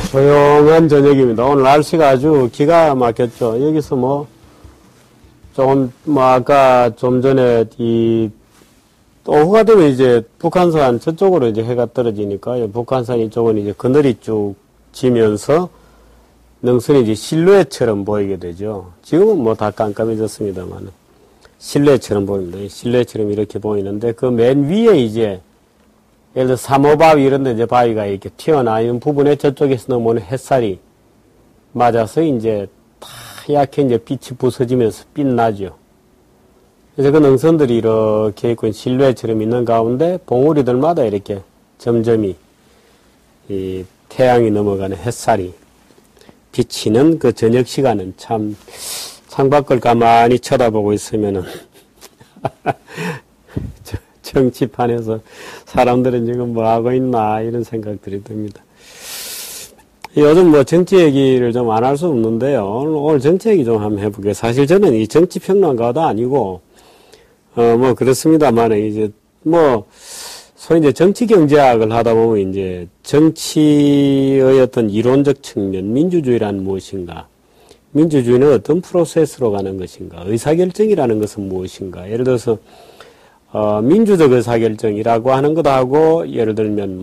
조용한 저녁입니다. 오늘 날씨가 아주 기가 막혔죠. 여기서 아까 좀 전에 오후가 되면 이제 북한산 저쪽으로 이제 해가 떨어지니까 북한산 이쪽은 이제 그늘이 쭉 지면서 능선이 이제 실루엣처럼 보이게 되죠. 지금은 다 깜깜해졌습니다만 실루엣처럼 보입니다. 실루엣처럼 이렇게 보이는데 그 맨 위에 이제 예를 들어 삼호바위 이런 데 이제 바위가 이렇게 튀어나와 있는 부분에 저쪽에서 넘어오는 햇살이 맞아서 이제 하얗게 이제 빛이 부서지면서 빛나죠. 그래서 그 능선들이 이렇게 있고 실루엣처럼 있는 가운데 봉우리들마다 이렇게 점점이 이 태양이 넘어가는 햇살이 비치는 그 저녁 시간은 참 창밖을 가만히 쳐다보고 있으면은 정치판에서 사람들은 지금 뭐 하고 있나 이런 생각들이 듭니다. 요즘 정치 얘기를 좀 안 할 수 없는데요. 오늘 정치 얘기 좀 한번 해볼게요. 사실 저는 이 정치 평론가도 아니고 그렇습니다만 이제 소위 이제 정치 경제학을 하다 보면 이제 정치의 어떤 이론적 측면, 민주주의란 무엇인가? 민주주의는 어떤 프로세스로 가는 것인가? 의사결정이라는 것은 무엇인가? 예를 들어서 민주적 의사결정이라고 하는 것하고, 예를 들면,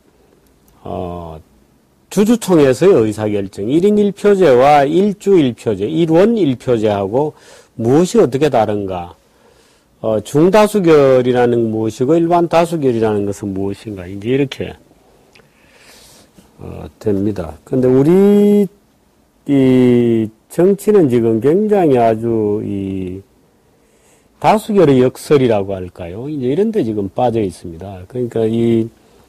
주주총회에서의 의사결정, 1인 1표제와 1주 1표제, 1원 1표제하고 무엇이 어떻게 다른가? 중다수결이라는 무엇이고, 일반 다수결이라는 것은 무엇인가? 이제 이렇게, 됩니다. 근데 우리, 이 정치는 지금 굉장히 아주 다수결의 역설이라고 할까요? 이제 이런 데 지금 빠져 있습니다. 그러니까 이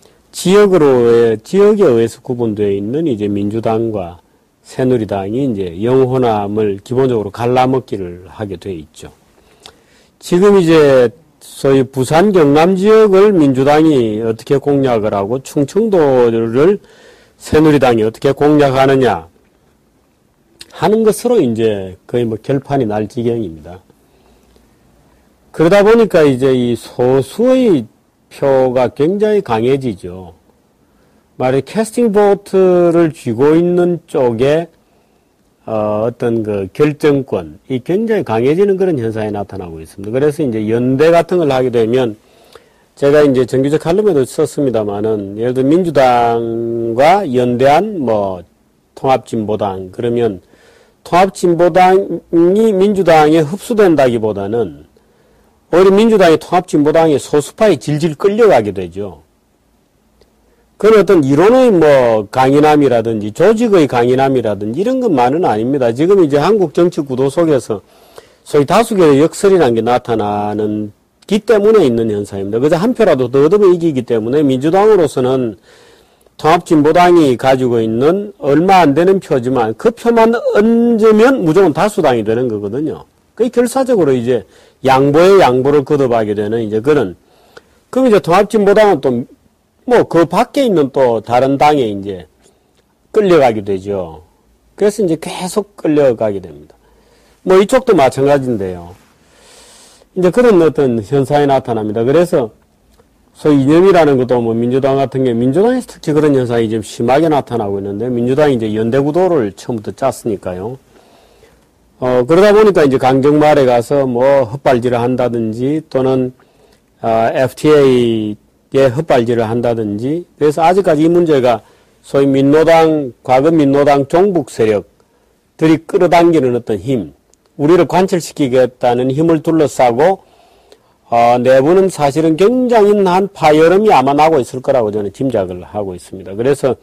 지역에 의해서 구분되어 있는 이제 민주당과 새누리당이 이제 영호남을 기본적으로 갈라먹기를 하게 돼 있죠. 지금 이제 소위 부산 경남 지역을 민주당이 어떻게 공략을 하고 충청도를 새누리당이 어떻게 공략하느냐 하는 것으로 이제 거의 결판이 날 지경입니다. 그러다 보니까 이제 이 소수의 표가 굉장히 강해지죠. 말해 캐스팅 보트를 쥐고 있는 쪽에 어떤 그 결정권이 굉장히 강해지는 그런 현상이 나타나고 있습니다. 그래서 이제 연대 같은 걸 하게 되면 제가 이제 정규적 칼럼에도 썼습니다만은 예를 들어 민주당과 연대한 통합진보당 그러면 통합진보당이 민주당에 흡수된다기보다는 오히려 민주당이 통합진보당의 소수파에 질질 끌려가게 되죠. 그건 어떤 이론의 강인함이라든지 조직의 강인함이라든지 이런 것만은 아닙니다. 지금 이제 한국 정치 구도 속에서 소위 다수결의 역설이라는 게 나타나는 기 때문에 있는 현상입니다. 그래서 한 표라도 더 얻으면 이기기 때문에 민주당으로서는 통합진보당이 가지고 있는 얼마 안 되는 표지만 그 표만 얹으면 무조건 다수당이 되는 거거든요. 그게 결사적으로 이제 양보에 양보를 거듭하게 되는 이제 그럼 이제 통합진보당은 또 그 밖에 있는 또 다른 당에 이제 끌려가게 되죠. 그래서 이제 계속 끌려가게 됩니다. 이쪽도 마찬가지인데요. 이제 그런 어떤 현상이 나타납니다. 그래서 소위 이념이라는 것도 민주당 같은 게 민주당에서 특히 그런 현상이 좀 심하게 나타나고 있는데 민주당이 이제 연대 구도를 처음부터 짰으니까요. 그러다 보니까 이제 강정말에 가서 헛발질을 한다든지 또는 FTA에 헛발질을 한다든지 그래서 아직까지 이 문제가 소위 과거 민노당 종북 세력들이 끌어당기는 어떤 힘, 우리를 관철시키겠다는 힘을 둘러싸고 내부는 사실은 굉장히 한 파열음이 아마 나고 있을 거라고 저는 짐작을 하고 있습니다. 그래서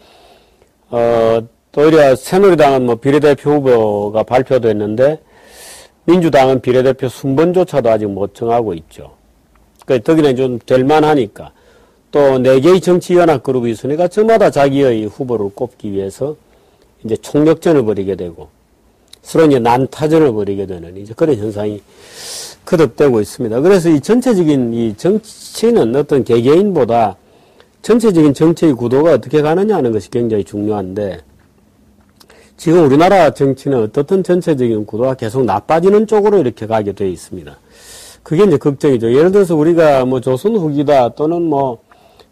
오히려 새누리당은 비례대표 후보가 발표됐는데 민주당은 비례대표 순번조차도 아직 못 정하고 있죠. 덕이나 좀 될만하니까 또 4개의 정치연합그룹이 있으니까 저마다 자기의 후보를 꼽기 위해서 이제 총력전을 벌이게 되고 서로 이제 난타전을 벌이게 되는 이제 그런 현상이 거듭되고 있습니다. 그래서 이 전체적인 이 정치는 어떤 개개인보다 전체적인 정치의 구도가 어떻게 가느냐 하는 것이 굉장히 중요한데 지금 우리나라 정치는 어떻든 전체적인 구도가 계속 나빠지는 쪽으로 이렇게 가게 되어 있습니다. 그게 이제 걱정이죠. 예를 들어서 우리가 조선 후기다 또는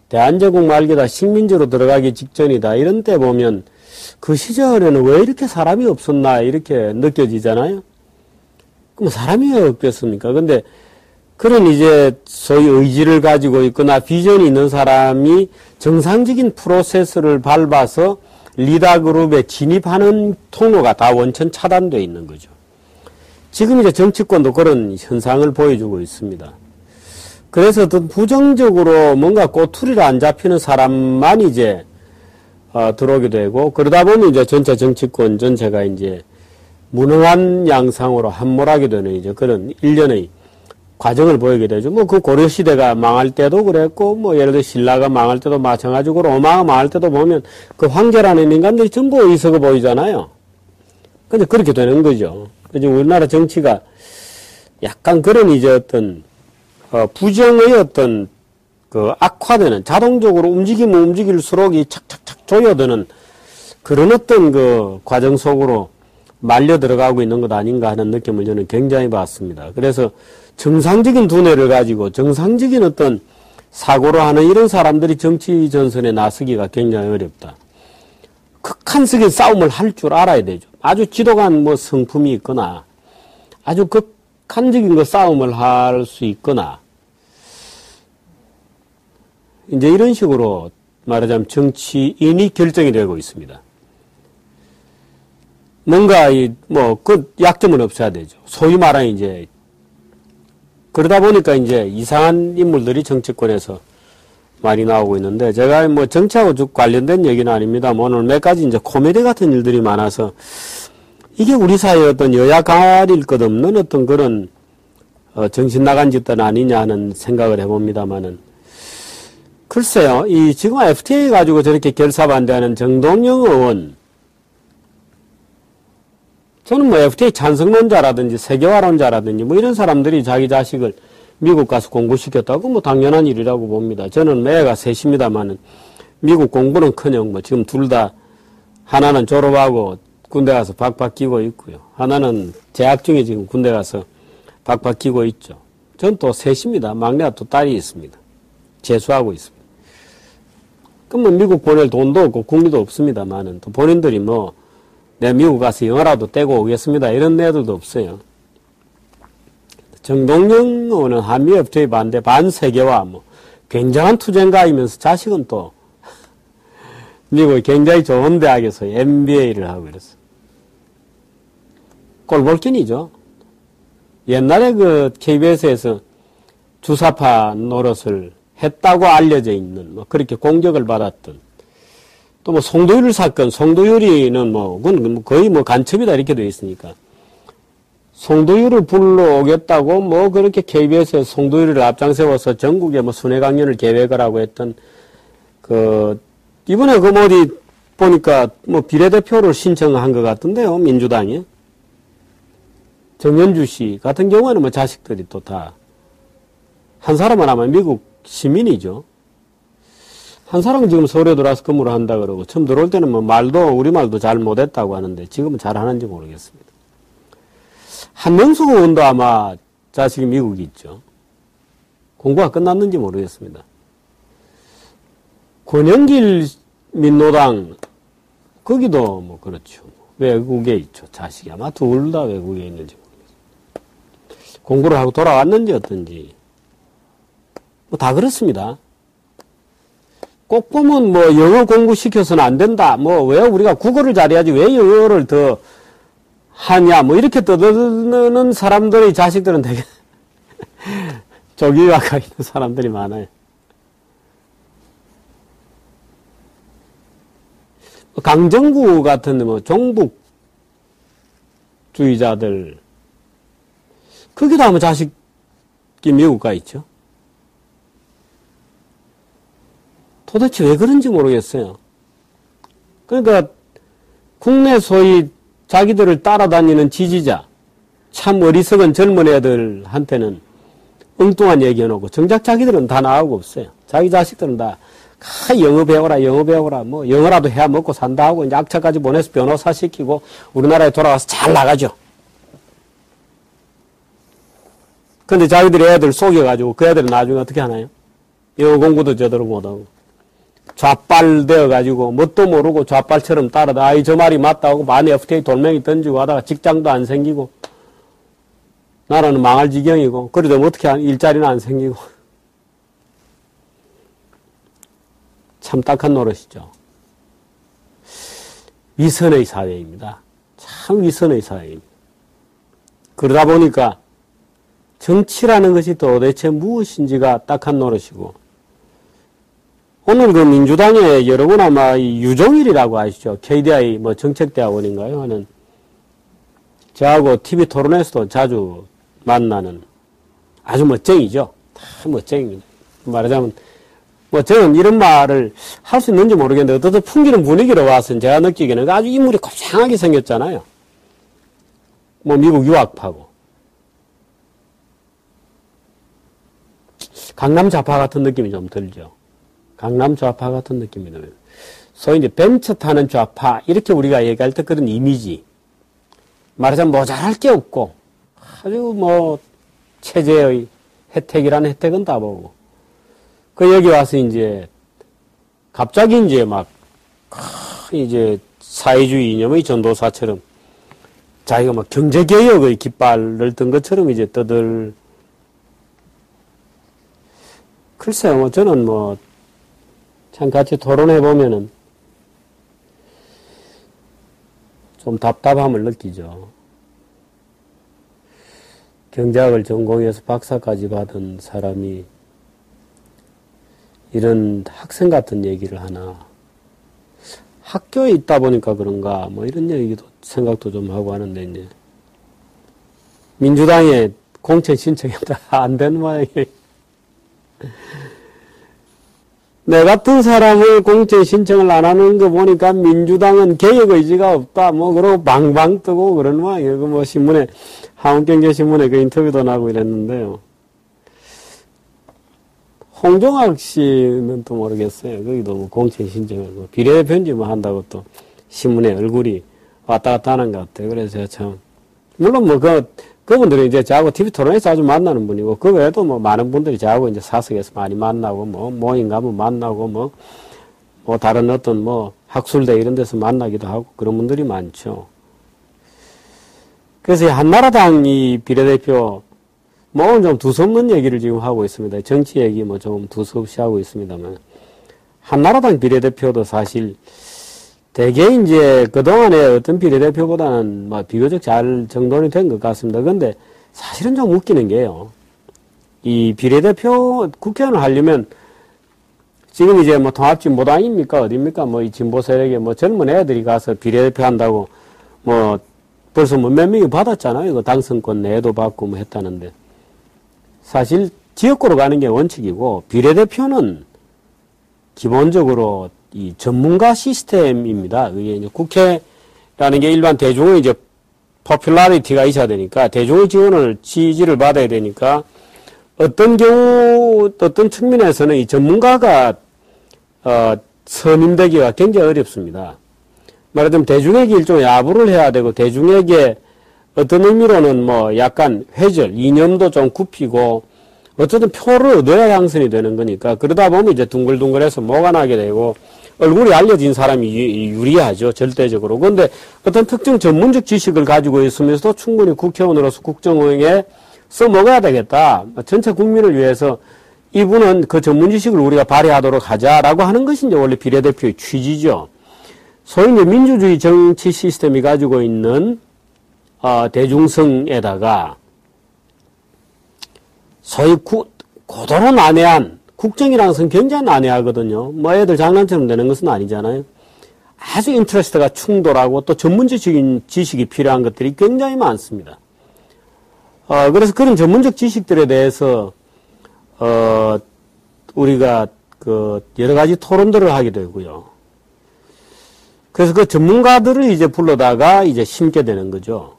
대한제국 말기다, 식민지로 들어가기 직전이다. 이런 때 보면 그 시절에는 왜 이렇게 사람이 없었나 이렇게 느껴지잖아요. 그럼 사람이 왜 없겠습니까? 근데 그런 이제 소위 의지를 가지고 있거나 비전이 있는 사람이 정상적인 프로세스를 밟아서 리더 그룹에 진입하는 통로가 다 원천 차단되어 있는 거죠. 지금 이제 정치권도 그런 현상을 보여주고 있습니다. 그래서 어떤 부정적으로 뭔가 꼬투리를 안 잡히는 사람만 이제 들어오게 되고, 그러다 보면 이제 전체 정치권 전체가 이제 무능한 양상으로 함몰하게 되는 이제 그런 일련의 과정을 보이게 되죠. 뭐 그 고려시대가 망할 때도 그랬고, 뭐 예를 들어 신라가 망할 때도 마찬가지고, 로마가 망할 때도 보면 그 황제라는 인간들이 전부 어리석어 보이잖아요. 근데 그렇게 되는 거죠. 그래서 우리나라 정치가 약간 그런 이제 어떤, 부정의 어떤 그 악화되는, 자동적으로 움직이면 움직일수록 이 착착착 조여드는 그런 어떤 그 과정 속으로 말려 들어가고 있는 것 아닌가 하는 느낌을 저는 굉장히 받습니다. 그래서 정상적인 두뇌를 가지고 정상적인 어떤 사고를 하는 이런 사람들이 정치 전선에 나서기가 굉장히 어렵다. 극한적인 싸움을 할 줄 알아야 되죠. 아주 지독한 뭐 성품이 있거나 아주 극한적인 그 싸움을 할 수 있거나 이제 이런 식으로 말하자면 정치인이 결정이 되고 있습니다. 뭔가 그 약점은 없어야 되죠. 소위 말하는 이제 그러다 보니까 이제 이상한 인물들이 정치권에서 많이 나오고 있는데, 제가 뭐 정치하고 쭉 관련된 얘기는 아닙니다만 오늘 몇 가지 이제 코미디 같은 일들이 많아서 이게 우리 사회의 어떤 여야 가릴 것 없는 어떤 그런 정신 나간 짓들 아니냐 하는 생각을 해봅니다만은, 글쎄요, 이 지금 FTA 가지고 저렇게 결사반대하는 정동영 의원, 저는 뭐 FTA 찬성론자라든지 세계화론자라든지 뭐 이런 사람들이 자기 자식을 미국 가서 공부시켰다고 뭐 당연한 일이라고 봅니다. 저는 애가 셋입니다만은 미국 공부는커녕 뭐 지금 둘 다 하나는 졸업하고 군대 가서 박박 끼고 있고요. 하나는 재학 중에 지금 군대 가서 박박 끼고 있죠. 전 또 셋입니다. 막내가 또 딸이 있습니다. 재수하고 있습니다. 그럼 뭐 미국 보낼 돈도 없고 국리도 없습니다만은 또 본인들이 뭐 내 미국 가서 영어라도 떼고 오겠습니다. 이런 애들도 없어요. 정동영 의원은 한미 FTA 반대 반세계화 뭐 굉장한 투쟁가이면서 자식은 또 미국의 굉장히 좋은 대학에서 MBA를 하고 그랬어요. 꼴볼견이죠. 옛날에 그 KBS에서 주사파 노릇을 했다고 알려져 있는 뭐 그렇게 공격을 받았던 또 뭐 송도율 사건, 송도율이는 뭐 그건 거의 뭐 간첩이다 이렇게 되어 있으니까 송도율을 불러오겠다고 뭐 그렇게 KBS에서 송도율을 앞장세워서 전국에 뭐 순회 강연을 계획을 하고 했던 이번에 그 어디 보니까 뭐 비례대표를 신청한 것 같은데요, 민주당이. 정연주 씨 같은 경우에는 뭐 자식들이 또 다 한 사람은 아마 미국 시민이죠. 한 사람은 지금 서울에 들어와서 근무를 한다 그러고, 처음 들어올 때는 뭐 우리말도 잘 못했다고 하는데, 지금은 잘 하는지 모르겠습니다. 한명숙 의원도 아마 자식이 미국에 있죠. 공부가 끝났는지 모르겠습니다. 권영길 민노당, 거기도 뭐 그렇죠. 외국에 있죠. 자식이 아마 둘 다 외국에 있는지 모르겠습니다. 공부를 하고 돌아왔는지 어떤지. 뭐 다 그렇습니다. 꼭 보면 뭐 영어 공부시켜서는 안 된다. 뭐 왜 우리가 국어를 잘해야지 왜 영어를 더 하냐. 뭐 이렇게 떠드는 사람들의 자식들은 되게 조기화가 있는 사람들이 많아요. 강정구 같은 뭐 종북주의자들, 거기도 아마 자식이 미국 가 있죠. 도대체 왜 그런지 모르겠어요. 그러니까 국내 소위 자기들을 따라다니는 지지자, 참 어리석은 젊은 애들한테는 엉뚱한 얘기 해놓고 정작 자기들은 다 나하고 없어요. 자기 자식들은 다 영어 배워라, 뭐 영어라도 해야 먹고 산다 하고 이제 악착까지 보내서 변호사 시키고 우리나라에 돌아와서 잘 나가죠. 근데 자기들이 애들 속여가지고 그 애들은 나중에 어떻게 하나요? 영어 공부도 제대로 못하고. 좌빨되어가지고 뭣도 모르고 좌빨처럼 따라다 저 말이 맞다고 많이 FTA 돌멩이 던지고 하다가 직장도 안 생기고 나라는 망할 지경이고 그래도 어떻게 일자리는 안 생기고 참 딱한 노릇이죠. 위선의 사회입니다. 참 위선의 사회입니다. 그러다 보니까 정치라는 것이 도대체 무엇인지가 딱한 노릇이고 오늘 그 민주당에 여러분 아마 유종일이라고 아시죠? KDI 뭐 정책대학원인가요? 하는 저하고 TV 토론에서도 자주 만나는 아주 멋쟁이죠. 다 멋쟁입니다. 말하자면 뭐 저는 이런 말을 할 수 있는지 모르겠는데 어떤 풍기는 분위기로 와서 제가 느끼기에는 아주 인물이 고상하게 생겼잖아요. 뭐 미국 유학파고 강남 좌파 같은 느낌이 좀 들죠. 강남 좌파 같은 느낌이 들어요. 소위 이제 벤처 타는 좌파 이렇게 우리가 얘기할 때 그런 이미지 말하자면 모자랄 게 없고 아주 뭐 체제의 혜택이라는 혜택은 다 보고 그 여기 와서 이제 갑자기 이제 막 이제 사회주의 이념의 전도사처럼 자기가 막 경제개혁의 깃발을 든 것처럼 이제 떠들 글쎄요 뭐 저는 뭐 참 같이 토론해 보면은 좀 답답함을 느끼죠. 경제학을 전공해서 박사까지 받은 사람이 이런 학생 같은 얘기를 하나. 학교에 있다 보니까 그런가, 뭐 이런 얘기도, 생각도 좀 하고 하는데, 이제. 민주당에 공천 신청이 안 된 모양이에요. 내 같은 사람을 공천 신청을 안 하는 거 보니까 민주당은 개혁 의지가 없다, 뭐, 그러고 방방 뜨고 그런 모양이에요. 그 뭐 신문에, 한국경제신문에 그 인터뷰도 나고 이랬는데요. 홍종학 씨는 또 모르겠어요. 거기도 뭐 공천 신청을, 뭐 비례대표인지 뭐 한다고 또 신문에 얼굴이 왔다 갔다 하는 것 같아요. 그래서 제가 참, 물론 뭐 그분들은 이제 저하고 TV 토론에서 자주 만나는 분이고, 그 외에도 뭐 많은 분들이 저하고 이제 사석에서 많이 만나고, 뭐 모임 가면 만나고, 뭐 다른 어떤 뭐 학술대 이런 데서 만나기도 하고 그런 분들이 많죠. 그래서 한나라당 이 비례대표, 뭐 오늘 좀 두서없는 얘기를 지금 하고 있습니다. 정치 얘기 뭐 좀 두서없이 하고 있습니다만, 한나라당 비례대표도 사실 대개 이제 그동안에 어떤 비례대표보다는 뭐 비교적 잘 정돈이 된 것 같습니다. 근데 사실은 좀 웃기는 게요. 이 비례대표 국회의원을 하려면 지금 이제 뭐 통합진보당입니까? 어딥니까? 뭐 이 진보 세력에 뭐 젊은 애들이 가서 비례대표 한다고 뭐 벌써 뭐 몇 명이 받았잖아요. 그 당선권 내도 받고 뭐 했다는데. 사실 지역구로 가는 게 원칙이고 비례대표는 기본적으로 이 전문가 시스템입니다. 이게 이제 국회라는 게 일반 대중의 이제 포퓰러리티가 있어야 되니까 대중의 지지를 받아야 되니까 어떤 경우 어떤 측면에서는 이 전문가가 선임되기가 굉장히 어렵습니다. 말하자면 대중에게 일종의 야부를 해야 되고 대중에게 어떤 의미로는 뭐 약간 회절, 이념도 좀 굽히고 어쨌든 표를 얻어야 당선이 되는 거니까 그러다 보면 이제 둥글둥글해서 뭐가 나게 되고 얼굴이 알려진 사람이 유리하죠. 절대적으로. 그런데 어떤 특정 전문적 지식을 가지고 있으면서도 충분히 국회의원으로서 국정원에 써먹어야 되겠다. 전체 국민을 위해서 이분은 그 전문 지식을 우리가 발휘하도록 하자라고 하는 것이 이제 원래 비례대표의 취지죠. 소위 이제 민주주의 정치 시스템이 가지고 있는 대중성에다가 소위 고도로 난해한 국정이라는 것은 굉장히 난해하거든요. 뭐 애들 장난처럼 되는 것은 아니잖아요. 아주 인트레스트가 충돌하고 또 전문적인 지식이 필요한 것들이 굉장히 많습니다. 그래서 그런 전문적 지식들에 대해서 우리가 그 여러 가지 토론들을 하게 되고요. 그래서 그 전문가들을 이제 불러다가 이제 심게 되는 거죠.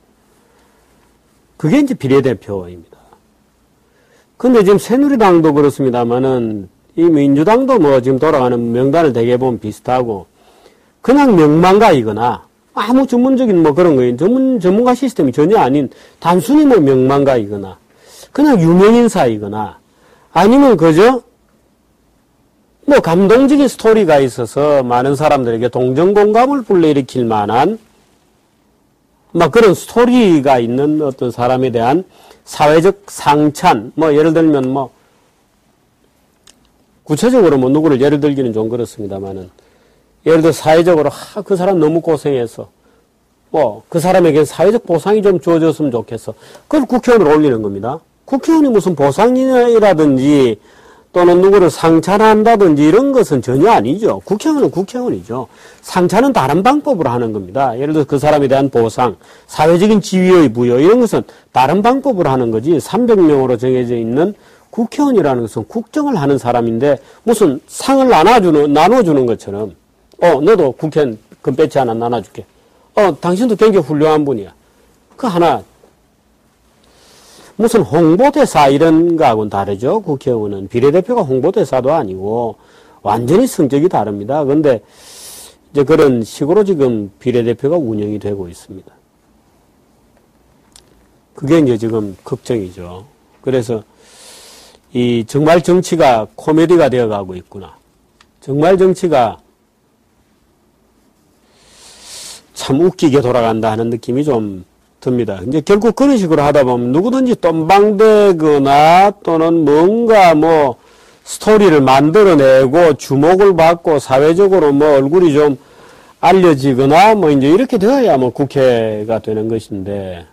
그게 이제 비례대표입니다. 근데 지금 새누리당도 그렇습니다만은 이 민주당도 뭐 지금 돌아가는 명단을 대개 보면 비슷하고 그냥 명망가이거나 아무 전문적인 뭐 그런 거예요. 전문가 시스템이 전혀 아닌 단순히 뭐 명망가이거나 그냥 유명인사이거나 아니면 그저 뭐 감동적인 스토리가 있어서 많은 사람들에게 동정 공감을 불러일으킬 만한 막 그런 스토리가 있는 어떤 사람에 대한 사회적 상찬, 뭐 예를 들면 뭐 구체적으로 뭐 누구를 예를 들기는 좀 그렇습니다만은 예를 들어 사회적으로 그 사람 너무 고생해서 뭐 그 사람에게 사회적 보상이 좀 주어졌으면 좋겠어. 그걸 국회의원으로 올리는 겁니다. 국회의원이 무슨 보상이라든지 또는 누구를 상찬한다든지 이런 것은 전혀 아니죠. 국회의원은 국회의원이죠. 상찬은 다른 방법으로 하는 겁니다. 예를 들어 그 사람에 대한 보상, 사회적인 지위의 부여 이런 것은 다른 방법으로 하는 거지 300명으로 정해져 있는 국회의원이라는 것은 국정을 하는 사람인데 무슨 상을 나눠주는 것처럼 너도 국회의원 금배지 하나 나눠줄게. 당신도 굉장히 훌륭한 분이야. 그 하나 무슨 홍보대사 이런 거하고는 다르죠. 국회의원은 비례대표가 홍보대사도 아니고 완전히 성격이 다릅니다. 그런데 이제 그런 식으로 지금 비례대표가 운영이 되고 있습니다. 그게 이제 지금 걱정이죠. 그래서 이 정말 정치가 코미디가 되어가고 있구나. 정말 정치가 참 웃기게 돌아간다 하는 느낌이 좀 듭니다. 이제 결국 그런 식으로 하다 보면 누구든지 떤방대거나 또는 뭔가 뭐 스토리를 만들어내고 주목을 받고 사회적으로 뭐 얼굴이 좀 알려지거나 뭐 이제 이렇게 되어야 뭐 국회가 되는 것인데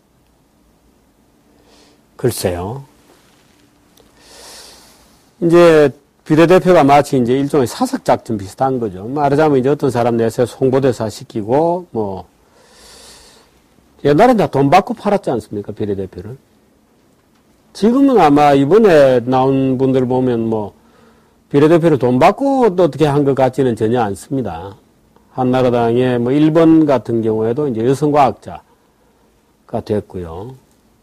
글쎄요. 이제 비례대표가 마치 이제 일종의 사석작전 비슷한 거죠. 말하자면 이제 어떤 사람 내세워서 홍보대사 시키고 뭐 옛날엔 다 돈 받고 팔았지 않습니까? 비례대표를. 지금은 아마 이번에 나온 분들 보면 뭐 비례대표를 돈 받고 어떻게 한 것 같지는 전혀 않습니다. 한나라당의 뭐 1번 같은 경우에도 이제 여성과학자가 됐고요.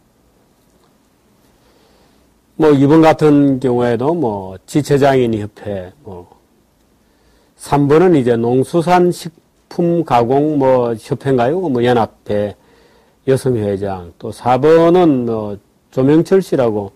뭐 2번 같은 경우에도 뭐 지체장애인협회, 뭐 3번은 이제 농수산식품 가공 뭐 협회인가요? 뭐 연합회 여성회장, 또 4번은 뭐 조명철 씨라고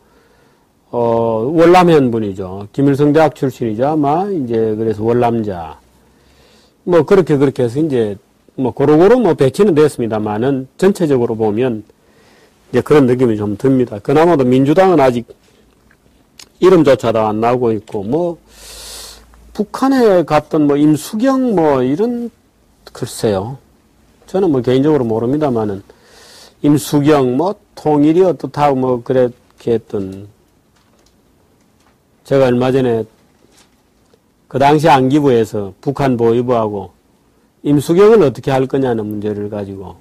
월남현 분이죠. 김일성 대학 출신이죠. 아마 이제 그래서 월남자. 뭐 그렇게 해서 이제 뭐 고루고루 뭐 배치는 됐습니다만은 전체적으로 보면 이제 그런 느낌이 좀 듭니다. 그나마도 민주당은 아직 이름조차도 안 나오고 있고 뭐 북한에 갔던 뭐 임수경 뭐 이런 글쎄요. 저는 뭐 개인적으로 모릅니다만은 임수경 뭐 통일이 어떻다고 뭐 그렇게 했던 제가 얼마 전에 그 당시 안기부에서 북한 보위부하고 임수경을 어떻게 할 거냐는 문제를 가지고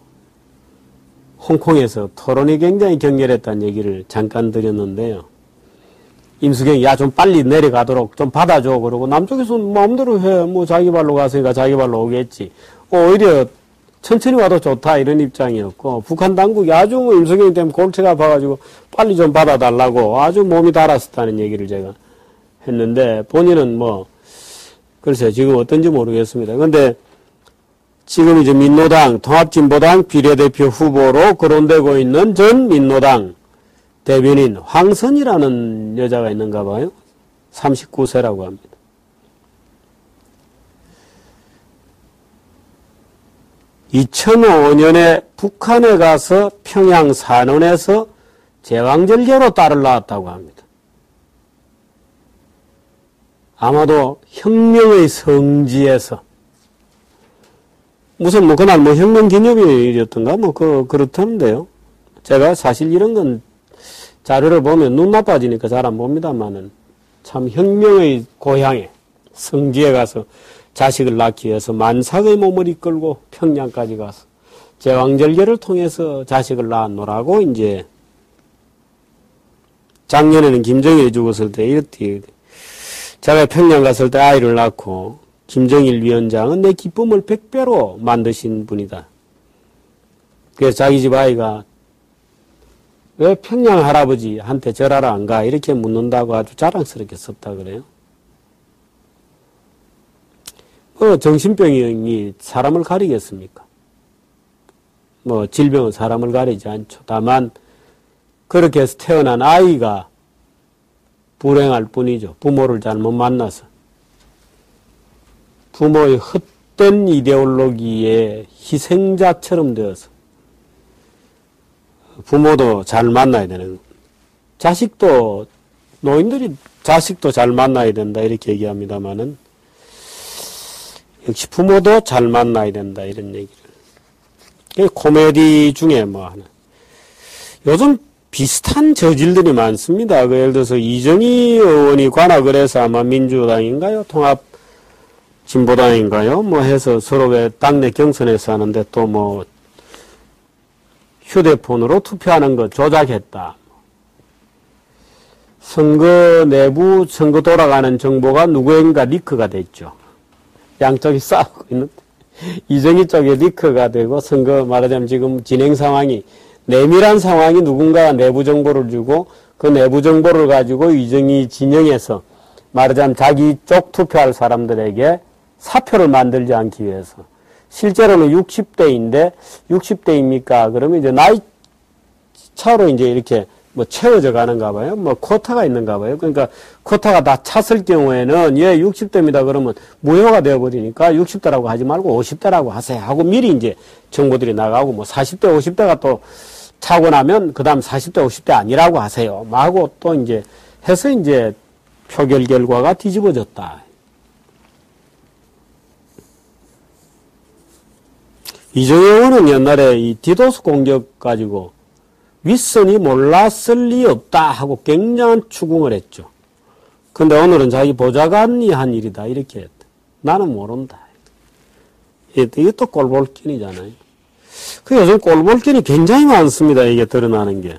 홍콩에서 토론이 굉장히 격렬했다는 얘기를 잠깐 드렸는데요. 임수경이 야 좀 빨리 내려가도록 좀 받아줘 그러고 남쪽에서 마음대로 해 뭐 자기 발로 갔으니까 자기 발로 오겠지. 오히려 천천히 와도 좋다 이런 입장이었고 북한 당국이 아주 뭐 임수경이 때문에 골치가 아파가지고 빨리 좀 받아달라고 아주 몸이 달았었다는 얘기를 제가 했는데 본인은 뭐 글쎄 지금 어떤지 모르겠습니다. 그런데 지금 이제 민노당 통합진보당 비례대표 후보로 거론되고 있는 전 민노당 대변인 황선이라는 여자가 있는가 봐요. 39세라고 합니다. (2005년에) 북한에 가서 평양 산원에서 제왕절개로 딸을 낳았다고 합니다. 아마도 혁명의 성지에서 무슨 뭐 그날 뭐 혁명 기념일이었던가 뭐 그렇다는데요. 제가 사실 이런 건 자료를 보면 눈 나빠지니까 잘 안 봅니다만은 참 혁명의 고향에 성지에 가서 자식을 낳기 위해서 만삭의 몸을 이끌고 평양까지 가서 제왕절개를 통해서 자식을 낳았노라고 이제 작년에는 김정일이 죽었을 때 이렇게 제가 평양 갔을 때 아이를 낳고 김정일 위원장은 내 기쁨을 100배로 만드신 분이다. 그래서 자기 집 아이가 왜 평양 할아버지한테 절하러 안 가? 이렇게 묻는다고 아주 자랑스럽게 썼다 그래요. 정신병이 사람을 가리겠습니까? 뭐 질병은 사람을 가리지 않죠. 다만 그렇게 해서 태어난 아이가 불행할 뿐이죠. 부모를 잘못 만나서 부모의 헛된 이데올로기의 희생자처럼 되어서 부모도 잘 만나야 되는, 자식도, 노인들이 자식도 잘 만나야 된다 이렇게 얘기합니다마는 역시 부모도 잘 만나야 된다 이런 얘기를. 코미디 중에 뭐 하나. 요즘 비슷한 저질들이 많습니다. 예를 들어서 이정희 의원이 관악을 해서 아마 민주당인가요? 통합진보당인가요? 뭐 해서 서로 왜 당내 경선에서 하는데 또 뭐 휴대폰으로 투표하는 거 조작했다. 선거 내부 선거 돌아가는 정보가 누구인가 리크가 됐죠. 양쪽이 싸우고 있는데 이정희 쪽에 리크가 되고 선거 말하자면 지금 진행 상황이 내밀한 상황이 누군가 내부 정보를 주고 그 내부 정보를 가지고 이정희 진영에서 말하자면 자기 쪽 투표할 사람들에게 사표를 만들지 않기 위해서 실제로는 60대인데 60대입니까? 그러면 이제 나이 차로 이제 이렇게 뭐 채워져 가는가 봐요. 뭐 쿼타가 있는가 봐요. 그러니까 쿼타가 다 찼을 경우에는 얘 60대입니다. 그러면 무효가 되어버리니까 60대라고 하지 말고 50대라고 하세요. 하고 미리 이제 정보들이 나가고 뭐 40대, 50대가 또 차고 나면 그 다음 40대, 50대 아니라고 하세요. 하고 또 이제 해서 이제 표결 결과가 뒤집어졌다. 이정희 의원은 옛날에 이 디도스 공격 가지고 윗선이 몰랐을 리 없다 하고 굉장한 추궁을 했죠. 근데 오늘은 자기 보좌관이 한 일이다 이렇게 했다. 나는 모른다. 이것도 꼴볼견이잖아요. 그 요즘 꼴볼견이 굉장히 많습니다. 이게 드러나는 게.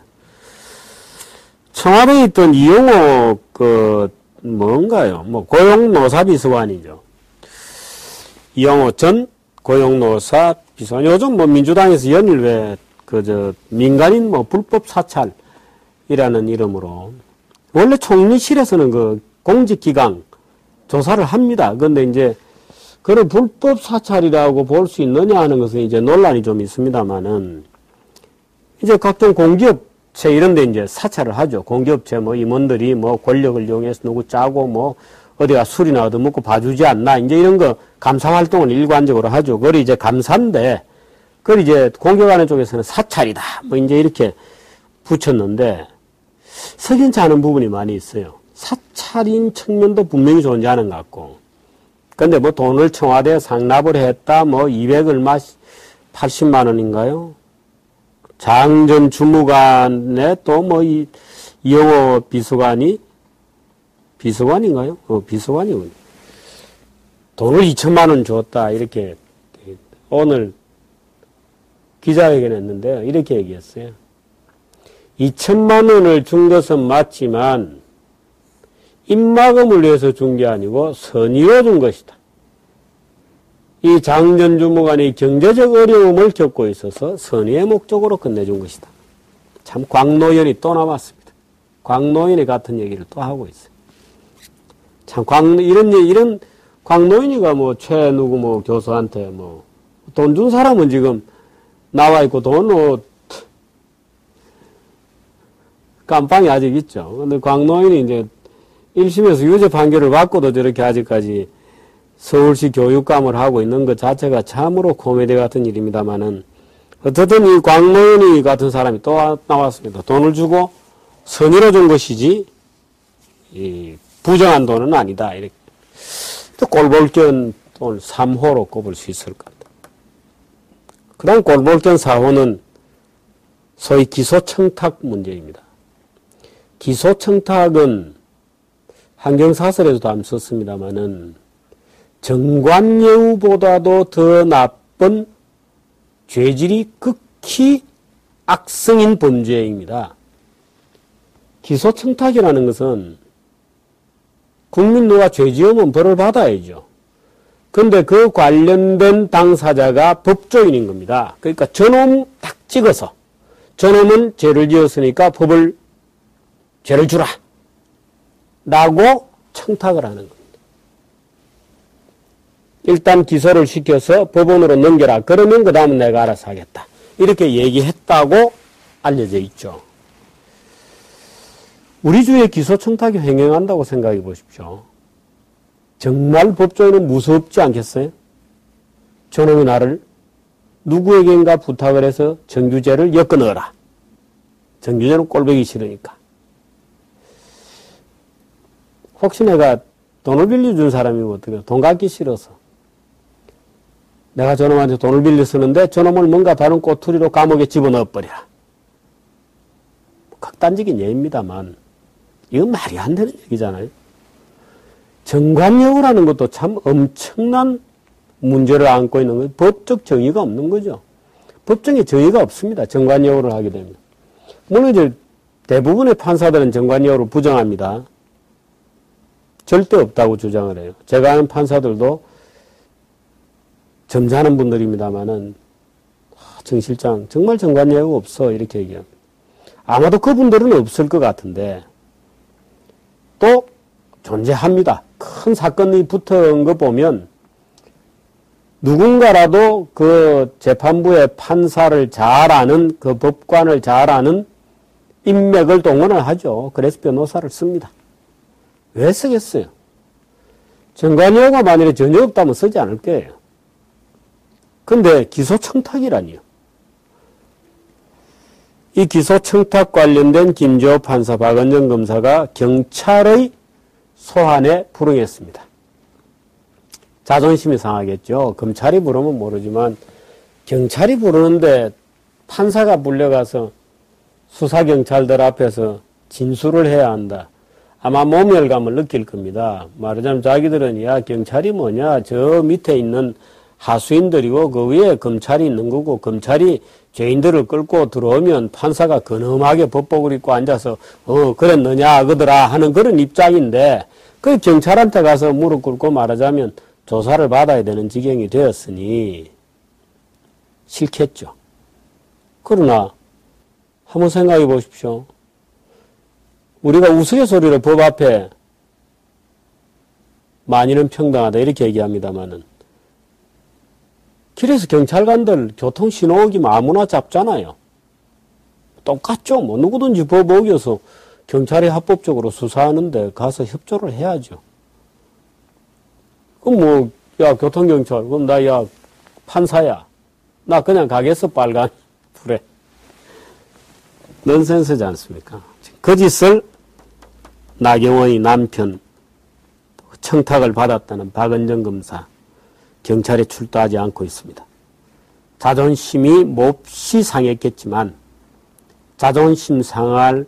청와대에 있던 이용호 뭔가요? 뭐 고용노사비서관이죠. 이용호 전 고용노사 비서관. 요즘 뭐 민주당에서 연일 왜 민간인 뭐 불법 사찰이라는 이름으로 원래 총리실에서는 그 공직기강 조사를 합니다. 그런데 이제 그런 불법 사찰이라고 볼 수 있느냐 하는 것은 이제 논란이 좀 있습니다만은 이제 각종 공기업체 이런 데 이제 사찰을 하죠. 공기업체 뭐 임원들이 뭐 권력을 이용해서 누구 짜고 뭐 어디가 술이나 얻어먹고 봐주지 않나 이제 이런 거 감사 활동을 일관적으로 하죠. 그걸 이제 감사인데 그걸 이제 공격하는 쪽에서는 사찰이다. 뭐 이제 이렇게 붙였는데 석연치 않은 부분이 많이 있어요. 사찰인 측면도 분명히 존재하는 것 같고. 근데 뭐 돈을 청와대에 상납을 했다. 뭐 200 얼마 80만 원인가요? 장전 주무관에 또 뭐 이영호 비서관인가요? 비서관이군요. 돈을 2천만 원 줬다. 이렇게 오늘 기자회견 했는데요. 이렇게 얘기했어요. 2천만 원을 준 것은 맞지만 입막음을 위해서 준 게 아니고 선의로 준 것이다. 이 장전 주무관이 경제적 어려움을 겪고 있어서 선의의 목적으로 건네준 것이다. 참 광노연이 또 나왔습니다. 광노연이 같은 얘기를 또 하고 있어요. 참 이런 광노연이가 뭐 누구 뭐 교수한테 뭐 돈 준 사람은 지금 나와 있고 돈은 깜빵이 아직 있죠. 근데 광노인이 이제 1심에서 유죄 판결을 받고도 저렇게 아직까지 서울시 교육감을 하고 있는 것 자체가 참으로 코미디 같은 일입니다만은 어쨌든 이 광노인이 같은 사람이 또 나왔습니다. 돈을 주고 선의로 준 것이지 부정한 돈은 아니다. 이렇게 또 꼴볼견 오늘 3호로 꼽을 수 있을 것 같아요. 그 다음 꼴볼견 4호는 소위 기소청탁 문제입니다. 기소청탁은 한경사설에서도 한번 썼습니다마는 정관예우보다도 더 나쁜 죄질이 극히 악성인 범죄입니다. 기소청탁이라는 것은 국민 누가 죄 지으면 벌을 받아야죠. 근데 그 관련된 당사자가 법조인인 겁니다. 그러니까 저놈 딱 찍어서 저놈은 죄를 지었으니까 죄를 주라 라고 청탁을 하는 겁니다. 일단 기소를 시켜서 법원으로 넘겨라. 그러면 그 다음은 내가 알아서 하겠다. 이렇게 얘기했다고 알려져 있죠. 우리 주위에 기소청탁이 횡행한다고 생각해 보십시오. 정말 법조인은 무섭지 않겠어요? 저놈이 나를 누구에게인가 부탁을 해서 정규제를 엮어 넣어라. 정규제는 꼴보기 싫으니까. 혹시 내가 돈을 빌려준 사람이면 어떡해? 돈 갚기 싫어서. 내가 저놈한테 돈을 빌려 쓰는데 저놈을 뭔가 다른 꼬투리로 감옥에 집어넣어버리라. 극단적인 예입니다만 이건 말이 안 되는 얘기잖아요. 정관여우라는 것도 참 엄청난 문제를 안고 있는 거예요. 법적 정의가 없는 거죠. 법정에 정의가 없습니다. 정관여우를 하게 되면. 물론 이제 대부분의 판사들은 정관여우를 부정합니다. 절대 없다고 주장을 해요. 제가 아는 판사들도 점잖은 분들입니다만은 정 실장 정말 정관여우가 없어 이렇게 얘기합니다. 아마도 그분들은 없을 것 같은데 또 존재합니다. 큰 사건이 붙은 거 보면 누군가라도 그 재판부의 판사를 잘 아는 그 법관을 잘 아는 인맥을 동원을 하죠. 그래서 변호사를 씁니다. 왜 쓰겠어요? 정관여우가 만일에 전혀 없다면 쓰지 않을 거예요. 근데 기소청탁이라니요. 이 기소청탁 관련된 김재호 판사, 박은정 검사가 경찰의 소환에 불응했습니다. 자존심이 상하겠죠. 검찰이 부르면 모르지만 경찰이 부르는데 판사가 불려가서 수사경찰들 앞에서 진술을 해야 한다. 아마 모멸감을 느낄 겁니다. 말하자면 자기들은 야 경찰이 뭐냐 저 밑에 있는 하수인들이고 그 위에 검찰이 있는 거고 검찰이 죄인들을 끌고 들어오면 판사가 근엄하게 법복을 입고 앉아서 그랬느냐 그더라 하는 그런 입장인데 그 경찰한테 가서 무릎 꿇고 말하자면 조사를 받아야 되는 지경이 되었으니 싫겠죠. 그러나 한번 생각해 보십시오. 우리가 우스갯소리로 법 앞에 만인은 평등하다 이렇게 얘기합니다마는 길에서 경찰관들 교통신호 어기면 아무나 잡잖아요. 똑같죠. 뭐 누구든지 법 어겨서 경찰이 합법적으로 수사하는데 가서 협조를 해야죠. 그럼 뭐, 야, 교통경찰. 그럼 나, 야, 판사야. 나 그냥 가겠어, 빨간 불에. 넌센스지 않습니까? 그 짓을 나경원의 남편, 청탁을 받았다는 박은정 검사, 경찰에 출두하지 않고 있습니다. 자존심이 몹시 상했겠지만, 자존심 상할,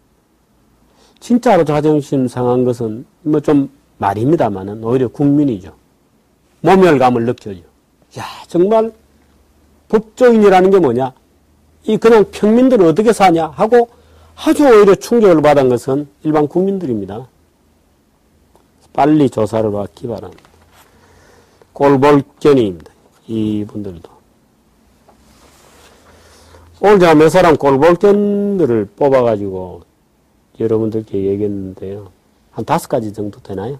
진짜로 자존심 상한 것은 뭐 좀 말입니다만은 오히려 국민이죠. 모멸감을 느껴요. 야, 정말 법조인이라는 게 뭐냐? 이 그냥 평민들은 어떻게 사냐? 하고 아주 오히려 충격을 받은 것은 일반 국민들입니다. 빨리 조사를 받기 바랍니다. 꼴볼견입니다. 이분들도. 오늘 제가 몇 사람 꼴볼견들을 뽑아가지고 여러분들께 얘기했는데요. 한 5가지 정도 되나요?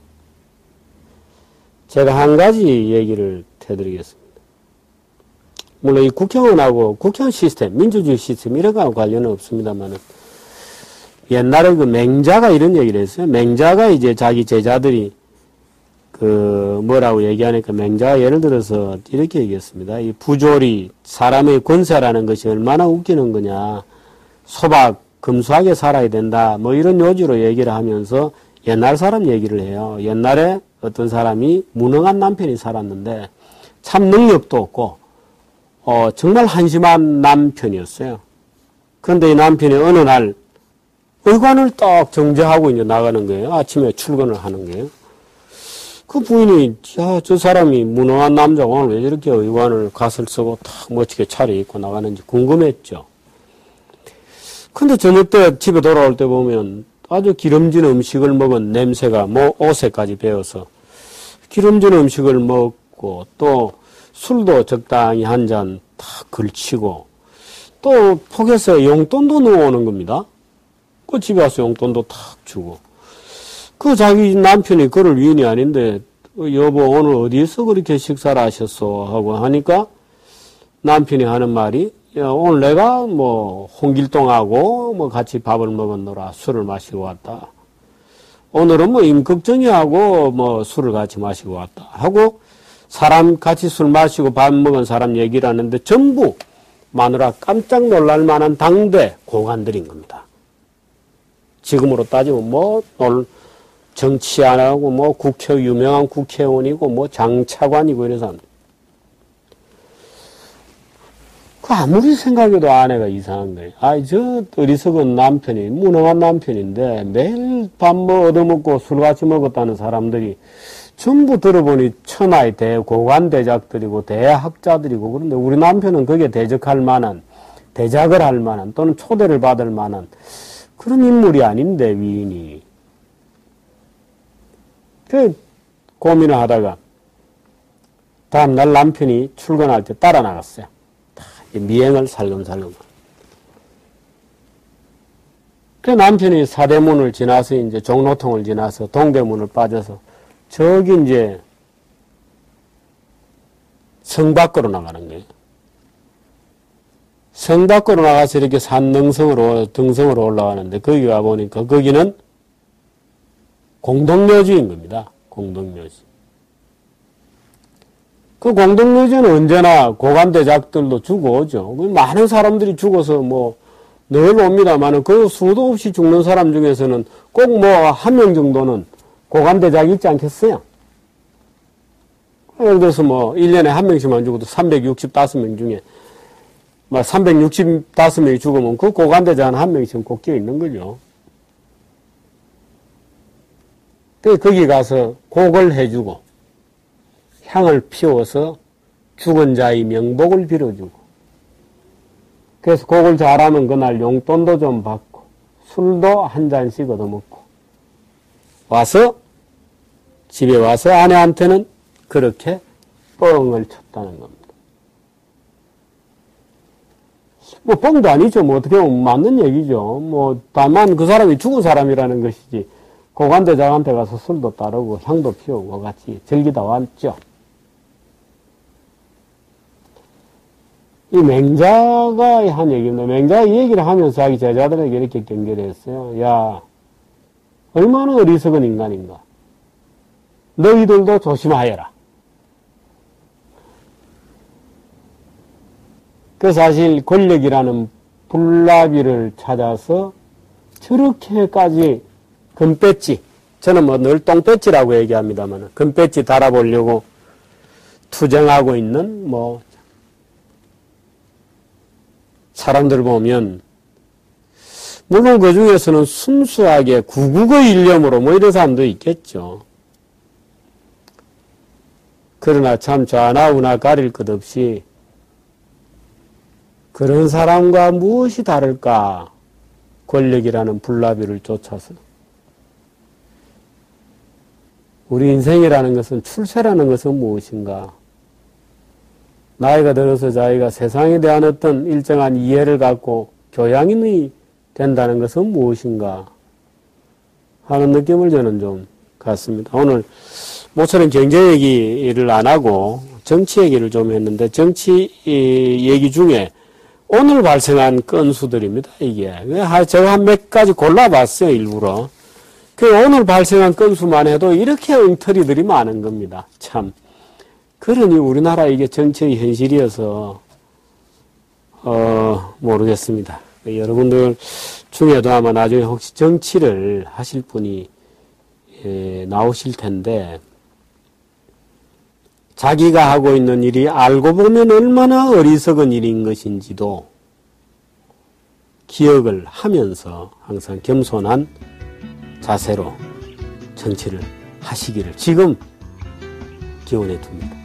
제가 한 가지 얘기를 해드리겠습니다. 물론 이 국회의원하고 국회의원 시스템, 민주주의 시스템 이런 거하고 관련은 없습니다만은 옛날에 그 맹자가 이런 얘기를 했어요. 맹자가 이제 자기 제자들이 그 뭐라고 얘기하니까 맹자가 예를 들어서 이렇게 얘기했습니다. 이 부조리, 사람의 권세라는 것이 얼마나 웃기는 거냐. 소박, 검소하게 살아야 된다. 뭐 이런 요지로 얘기를 하면서 옛날 사람 얘기를 해요. 옛날에 어떤 사람이 무능한 남편이 살았는데 참 능력도 없고 정말 한심한 남편이었어요. 그런데 이 남편이 어느 날 의관을 딱 정제하고 이제 나가는 거예요. 아침에 출근을 하는 거예요. 그 부인이 야, 저 사람이 무능한 남자가 오늘 왜 저렇게 의관을 갓을 쓰고 탁 멋지게 차려입고 나가는지 궁금했죠. 근데 저녁 때 집에 돌아올 때 보면 아주 기름진 음식을 먹은 냄새가 뭐 옷에까지 배어서 기름진 음식을 먹고 또 술도 적당히 한 잔 탁 걸치고 또 포켓에 용돈도 넣어오는 겁니다. 그 집에 와서 용돈도 탁 주고 그 자기 남편이 그럴 위인이 아닌데 여보 오늘 어디에서 그렇게 식사를 하셨어 하고 하니까 남편이 하는 말이 야, 오늘 내가 뭐 홍길동하고 뭐 같이 밥을 먹었노라 술을 마시고 왔다. 오늘은 뭐 임꺽정이하고 뭐 술을 같이 마시고 왔다 하고 사람 같이 술 마시고 밥 먹은 사람 얘기를 하는데 전부 마누라 깜짝 놀랄 만한 당대 고관들인 겁니다. 지금으로 따지면 뭐 정치 안 하고 뭐 유명한 국회의원이고 뭐 장차관이고 이래서 그 아무리 생각해도 아내가 이상한 거예요. 저 어리석은 남편이 무능한 남편인데 매일 밥 얻어먹고 술 같이 먹었다는 사람들이 전부 들어보니 천하의 대고관 대작들이고 대학자들이고 그런데 우리 남편은 거기에 대적할 만한 대작을 할 만한 또는 초대를 받을 만한 그런 인물이 아닌데 위인이 그 고민을 하다가 다음날 남편이 출근할 때 따라 나갔어요. 미행을 살금살금. 그 남편이 사대문을 지나서 이제 종로통을 지나서 동대문을 빠져서 저기 이제 성 밖으로 나가는 거예요. 성 밖으로 나가서 이렇게 등성으로 올라가는데 거기 가보니까 거기는 공동묘지인 겁니다. 공동묘지. 그 공동묘지는 언제나 고관대작들도 죽어오죠. 많은 사람들이 죽어서 뭐 늘 옵니다만은 그 수도 없이 죽는 사람 중에서는 꼭 뭐 한 명 정도는 고관대작이 있지 않겠어요? 예를 들어서 뭐 1년에 한 명씩만 죽어도 365명 중에 막 365명이 죽으면 그 고관대작은 한 명씩은 꼭 끼어 있는 거죠. 그래서 거기 가서 곡을 해주고 향을 피워서 죽은 자의 명복을 빌어주고 그래서 곡을 잘하면 그날 용돈도 좀 받고 술도 한 잔씩 얻어먹고 와서 집에 와서 아내한테는 그렇게 뻥을 쳤다는 겁니다. 뭐 뻥도 아니죠. 뭐 어떻게 보면 맞는 얘기죠. 뭐 다만 그 사람이 죽은 사람이라는 것이지 고관대장한테 가서 술도 따르고 향도 피우고 같이 즐기다 왔죠. 이 맹자가 한 얘기입니다. 맹자가 이 얘기를 하면서 자기 제자들에게 이렇게 경계했어요. 야, 얼마나 어리석은 인간인가. 너희들도 조심하여라. 그 사실 권력이라는 불나비를 찾아서 저렇게까지 금배지, 저는 뭐 늘 똥배지라고 얘기합니다만 금배지 달아보려고 투쟁하고 있는 뭐 사람들 보면 물론 그 중에서는 순수하게 구국의 일념으로 뭐 이런 사람도 있겠죠. 그러나 참 좌나 우나 가릴 것 없이 그런 사람과 무엇이 다를까? 권력이라는 불나비를 쫓아서. 우리 인생이라는 것은 출세라는 것은 무엇인가? 나이가 들어서 자기가 세상에 대한 어떤 일정한 이해를 갖고 교양인이 된다는 것은 무엇인가 하는 느낌을 저는 좀 갖습니다. 오늘 모처럼 경제 얘기를 안 하고 정치 얘기를 좀 했는데 정치 얘기 중에 오늘 발생한 건수들입니다. 이게 제가 한 몇 가지 골라봤어요. 일부러. 그 오늘 발생한 건수만 해도 이렇게 엉터리들이 많은 겁니다. 참. 그러니 우리나라 이게 정치의 현실이어서 모르겠습니다. 여러분들 중에도 아마 나중에 혹시 정치를 하실 분이 나오실 텐데 자기가 하고 있는 일이 알고 보면 얼마나 어리석은 일인 것인지도 기억을 하면서 항상 겸손한 자세로 정치를 하시기를 지금 기원해 둡니다.